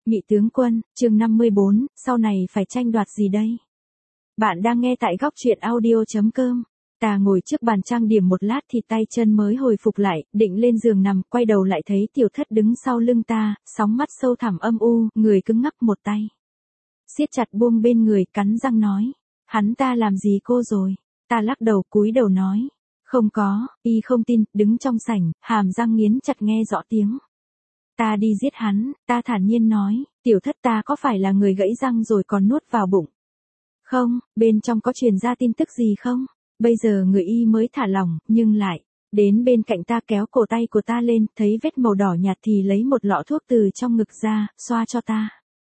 Nhị tướng quân, chương 54, sau này phải tranh đoạt gì đây? Bạn đang nghe tại góc truyện audio.com. Ta ngồi trước bàn trang điểm một lát thì tay chân mới hồi phục lại, định lên giường nằm, quay đầu lại thấy Tiểu Thất đứng sau lưng ta, sóng mắt sâu thẳm âm u, người cứng ngắc một tay. Siết chặt buông bên người, cắn răng nói. Hắn ta làm gì cô rồi? Ta lắc đầu cúi đầu nói. Không có, y không tin, đứng trong sảnh, hàm răng nghiến chặt nghe rõ tiếng. Ta đi giết hắn, ta thản nhiên nói, Tiểu Thất ta có phải là người gãy răng rồi còn nuốt vào bụng? Không, bên trong có truyền ra tin tức gì không? Bây giờ người y mới thả lỏng, nhưng lại, đến bên cạnh ta kéo cổ tay của ta lên, thấy vết màu đỏ nhạt thì lấy một lọ thuốc từ trong ngực ra, xoa cho ta.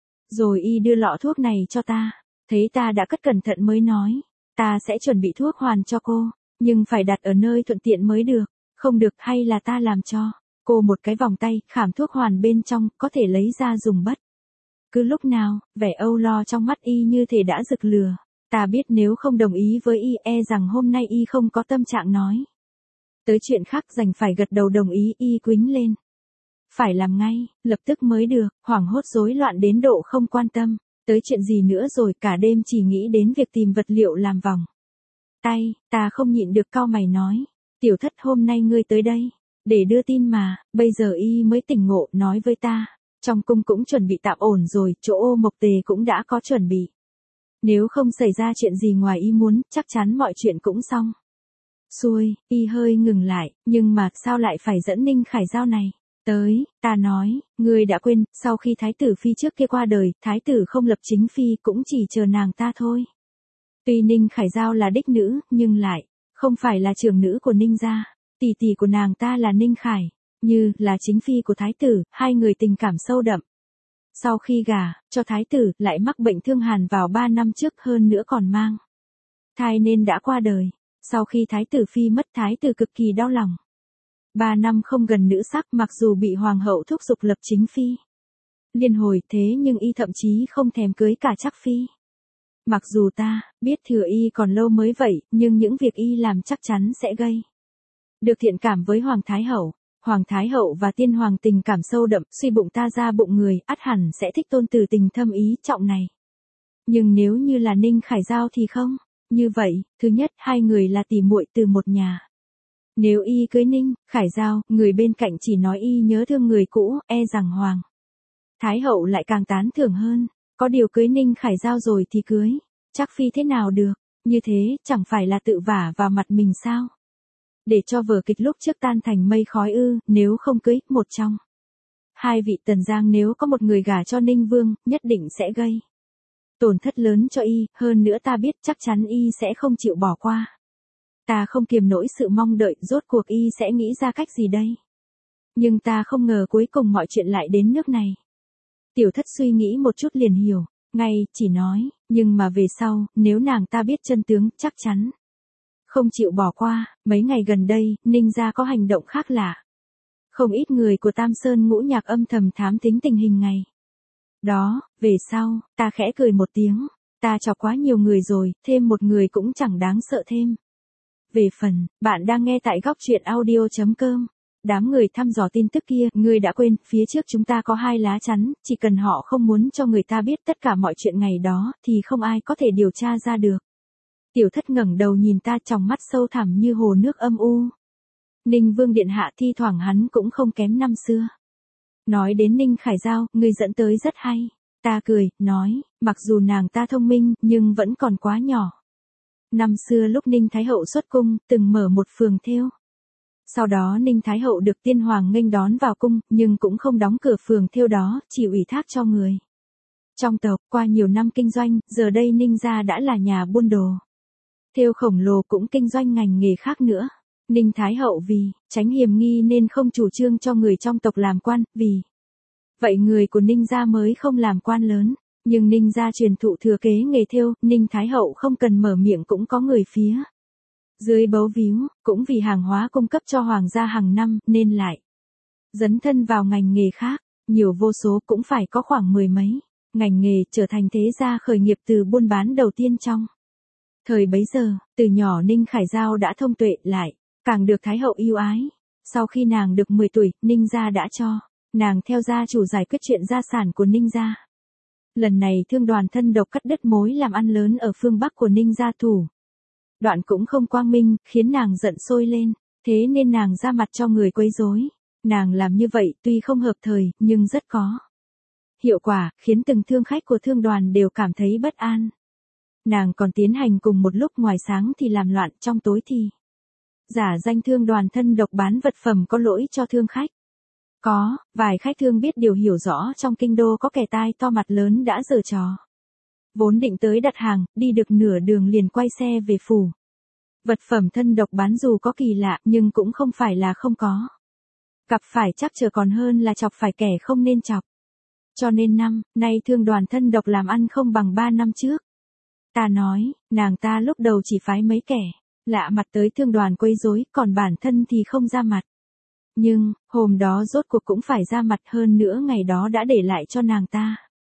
Rồi y đưa lọ thuốc này cho ta, thấy ta đã cất cẩn thận mới nói, ta sẽ chuẩn bị thuốc hoàn cho cô, nhưng phải đặt ở nơi thuận tiện mới được, không được hay là ta làm cho. Cô một cái vòng tay, khảm thuốc hoàn bên trong, có thể lấy ra dùng bất. Cứ lúc nào, vẻ âu lo trong mắt y như thể đã rực lửa. Ta biết nếu không đồng ý với y rằng hôm nay y không có tâm trạng nói. Tới chuyện khác dành phải gật đầu đồng ý y quýnh lên. Phải làm ngay, lập tức mới được, hoảng hốt rối loạn đến độ không quan tâm. Tới chuyện gì nữa rồi cả đêm chỉ nghĩ đến việc tìm vật liệu làm vòng tay, ta không nhịn được cau mày nói. Tiểu Thất hôm nay ngươi tới đây. Để đưa tin mà, bây giờ y mới tỉnh ngộ nói với ta. Trong cung cũng chuẩn bị tạm ổn rồi, chỗ Ô Mộc Tề cũng đã có chuẩn bị. Nếu không xảy ra chuyện gì ngoài ý muốn, chắc chắn mọi chuyện cũng xong. Xuôi, y hơi ngừng lại, nhưng mà sao lại phải dẫn Ninh Khải Giao này? Tới, ta nói, ngươi đã quên, sau khi thái tử phi trước kia qua đời, thái tử không lập chính phi cũng chỉ chờ nàng ta thôi. Tuy Ninh Khải Giao là đích nữ, nhưng lại, không phải là trưởng nữ của Ninh gia. Tỷ tỷ của nàng ta là Ninh Khải, như là chính phi của thái tử, hai người tình cảm sâu đậm. Sau khi gả cho thái tử, lại mắc bệnh thương hàn vào 3 năm trước, hơn nữa còn mang thai nên đã qua đời. Sau khi thái tử phi mất, thái tử cực kỳ đau lòng. 3 năm không gần nữ sắc, mặc dù bị hoàng hậu thúc giục lập chính phi liên hồi, thế nhưng y thậm chí không thèm cưới cả Trác phi. Mặc dù ta biết thừa y còn lâu mới vậy, nhưng những việc y làm chắc chắn sẽ gây được thiện cảm với Hoàng Thái Hậu. Hoàng Thái Hậu và Tiên Hoàng tình cảm sâu đậm, suy bụng ta ra bụng người, ắt hẳn sẽ thích tôn tử tình thâm ý trọng này. Nhưng nếu như là Ninh Khải Giao thì không. Như vậy, thứ nhất, hai người là tỉ muội từ một nhà. Nếu y cưới Ninh Khải Giao, người bên cạnh chỉ nói y nhớ thương người cũ, rằng Hoàng Thái Hậu lại càng tán thưởng hơn. Có điều cưới Ninh Khải Giao rồi thì cưới Trác phi thế nào được, như thế chẳng phải là tự vả vào mặt mình sao? Để cho vở kịch lúc trước tan thành mây khói ư? Nếu không cưới một trong hai vị Tần Giang, nếu có một người gả cho Ninh Vương, nhất định sẽ gây tổn thất lớn cho y, hơn nữa ta biết chắc chắn y sẽ không chịu bỏ qua. Ta không kiềm nổi sự mong đợi, rốt cuộc y sẽ nghĩ ra cách gì đây? Nhưng ta không ngờ cuối cùng mọi chuyện lại đến nước này. Tiểu Thất suy nghĩ một chút liền hiểu, ngay, chỉ nói, nhưng mà về sau, nếu nàng ta biết chân tướng, chắc chắn không chịu bỏ qua. Mấy ngày gần đây, Ninh gia có hành động khác lạ. Không ít người của Tam Sơn Ngũ Nhạc âm thầm thám thính tình hình ngày đó. Về sau, ta khẽ cười một tiếng. Ta chọc quá nhiều người rồi, thêm một người cũng chẳng đáng sợ thêm. Về phần, bạn đang nghe tại góc truyện audio.com. Đám người thăm dò tin tức kia, ngươi đã quên, phía trước chúng ta có 2 lá chắn, chỉ cần họ không muốn cho người ta biết tất cả mọi chuyện ngày đó, thì không ai có thể điều tra ra được. Tiểu Thất ngẩng đầu nhìn ta, tròng mắt sâu thẳm như hồ nước âm u. Ninh Vương điện hạ thi thoảng hắn cũng không kém năm xưa. Nói đến Ninh Khải Giao, ngươi dẫn tới rất hay. Ta cười, nói, mặc dù nàng ta thông minh, nhưng vẫn còn quá nhỏ. Năm xưa lúc Ninh Thái Hậu xuất cung, từng mở một phường thêu. Sau đó Ninh Thái Hậu được Tiên Hoàng nghênh đón vào cung, nhưng cũng không đóng cửa phường thêu đó, chỉ ủy thác cho người trong tộc. Qua nhiều năm kinh doanh, giờ đây Ninh gia đã là nhà buôn đồ thêu khổng lồ, cũng kinh doanh ngành nghề khác nữa. Ninh Thái Hậu vì tránh hiềm nghi nên không chủ trương cho người trong tộc làm quan, vì vậy người của Ninh gia mới không làm quan lớn. Nhưng Ninh gia truyền thụ thừa kế nghề thêu, Ninh Thái Hậu không cần mở miệng cũng có người phía dưới bấu víu. Cũng vì hàng hóa cung cấp cho hoàng gia hàng năm, nên lại dấn thân vào ngành nghề khác. Nhiều vô số, cũng phải có khoảng 10 mấy ngành nghề, trở thành thế gia khởi nghiệp từ buôn bán đầu tiên trong thời bấy giờ. Từ nhỏ Ninh Khải Giao đã thông tuệ, lại càng được Thái Hậu yêu ái. Sau khi nàng được 10 tuổi, Ninh gia đã cho Nàng theo gia chủ giải quyết chuyện gia sản của Ninh gia. Lần này Thương Đoàn thân độc cắt đứt mối làm ăn lớn ở phương Bắc của Ninh gia thủ. Đoạn cũng không quang minh, khiến nàng giận sôi lên, thế nên nàng ra mặt cho người quấy rối. Nàng làm như vậy tuy không hợp thời, nhưng rất có hiệu quả, khiến từng thương khách của Thương Đoàn đều cảm thấy bất an. Nàng còn tiến hành cùng một lúc, ngoài sáng thì làm loạn, trong tối thì giả danh Thương Đoàn thân độc bán vật phẩm có lỗi cho thương khách. Có, vài khách thương biết điều hiểu rõ trong kinh đô có kẻ tai to mặt lớn đã giở trò. Vốn định tới đặt hàng, đi được nửa đường liền quay xe về phủ. Vật phẩm thân độc bán dù có kỳ lạ nhưng cũng không phải là không có. Gặp phải trắc trở còn hơn là chọc phải kẻ không nên chọc. Cho nên năm nay Thương Đoàn thân độc làm ăn không bằng 3 năm trước. Ta nói, nàng ta lúc đầu chỉ phái mấy kẻ lạ mặt tới Thương Đoàn quấy rối, còn bản thân thì không ra mặt. Nhưng, hôm đó rốt cuộc cũng phải ra mặt, hơn nữa ngày đó đã để lại cho nàng ta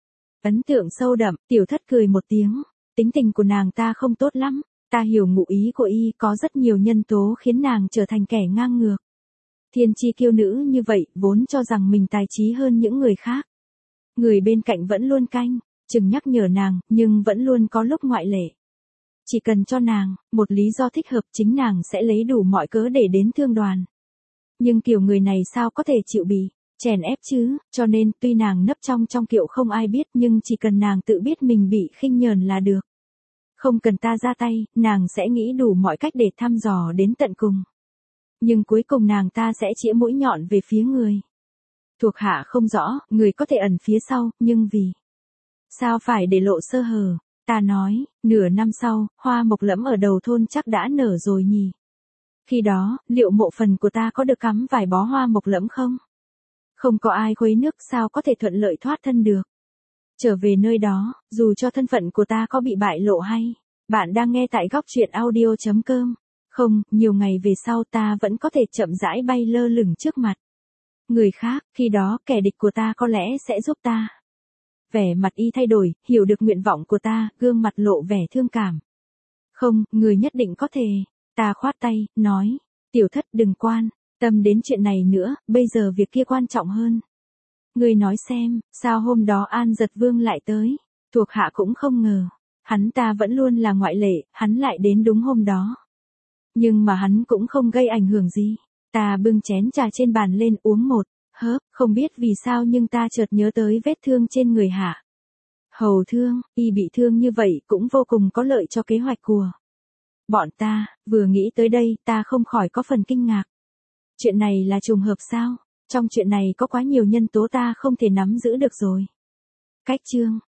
ấn tượng sâu đậm. Tiểu Thất cười một tiếng, tính tình của nàng ta không tốt lắm, ta hiểu ngụ ý của y, có rất nhiều nhân tố khiến nàng trở thành kẻ ngang ngược. Thiên chi kiêu nữ như vậy, vốn cho rằng mình tài trí hơn những người khác. Người bên cạnh vẫn luôn canh chừng nhắc nhở nàng, nhưng vẫn luôn có lúc ngoại lệ. Chỉ cần cho nàng một lý do thích hợp, chính nàng sẽ lấy đủ mọi cớ để đến Thương Đoàn. Nhưng kiểu người này sao có thể chịu bị chèn ép chứ, cho nên tuy nàng nấp trong kiệu không ai biết, nhưng chỉ cần nàng tự biết mình bị khinh nhờn là được. Không cần ta ra tay, nàng sẽ nghĩ đủ mọi cách để thăm dò đến tận cùng. Nhưng cuối cùng nàng ta sẽ chĩa mũi nhọn về phía người. Thuộc hạ không rõ, người có thể ẩn phía sau, nhưng vì sao phải để lộ sơ hở? Ta nói, nửa năm sau, hoa mộc lẫm ở đầu thôn chắc đã nở rồi nhỉ. Khi đó, liệu mộ phần của ta có được cắm vài bó hoa mộc lẫm không? Không có ai khuấy nước, sao có thể thuận lợi thoát thân được? Trở về nơi đó, dù cho thân phận của ta có bị bại lộ hay. Bạn đang nghe tại góc truyện audio.com. Không, nhiều ngày về sau ta vẫn có thể chậm rãi bay lơ lửng trước mặt người khác, khi đó kẻ địch của ta có lẽ sẽ giúp ta. Vẻ mặt y thay đổi, hiểu được nguyện vọng của ta, gương mặt lộ vẻ thương cảm. Không, người nhất định có thể. Ta khoát tay, nói, Tiểu Thất đừng quan tâm đến chuyện này nữa, bây giờ việc kia quan trọng hơn. Người nói xem, sao hôm đó An Giật Vương lại tới? Thuộc hạ cũng không ngờ, hắn ta vẫn luôn là ngoại lệ, hắn lại đến đúng hôm đó. Nhưng mà hắn cũng không gây ảnh hưởng gì. Ta bưng chén trà trên bàn lên uống một hớp, không biết vì sao nhưng ta chợt nhớ tới vết thương trên người Hạ Hầu Thương, y bị thương như vậy cũng vô cùng có lợi cho kế hoạch của bọn ta. Vừa nghĩ tới đây, ta không khỏi có phần kinh ngạc. Chuyện này là trùng hợp sao? Trong chuyện này có quá nhiều nhân tố ta không thể nắm giữ được rồi. Cách chương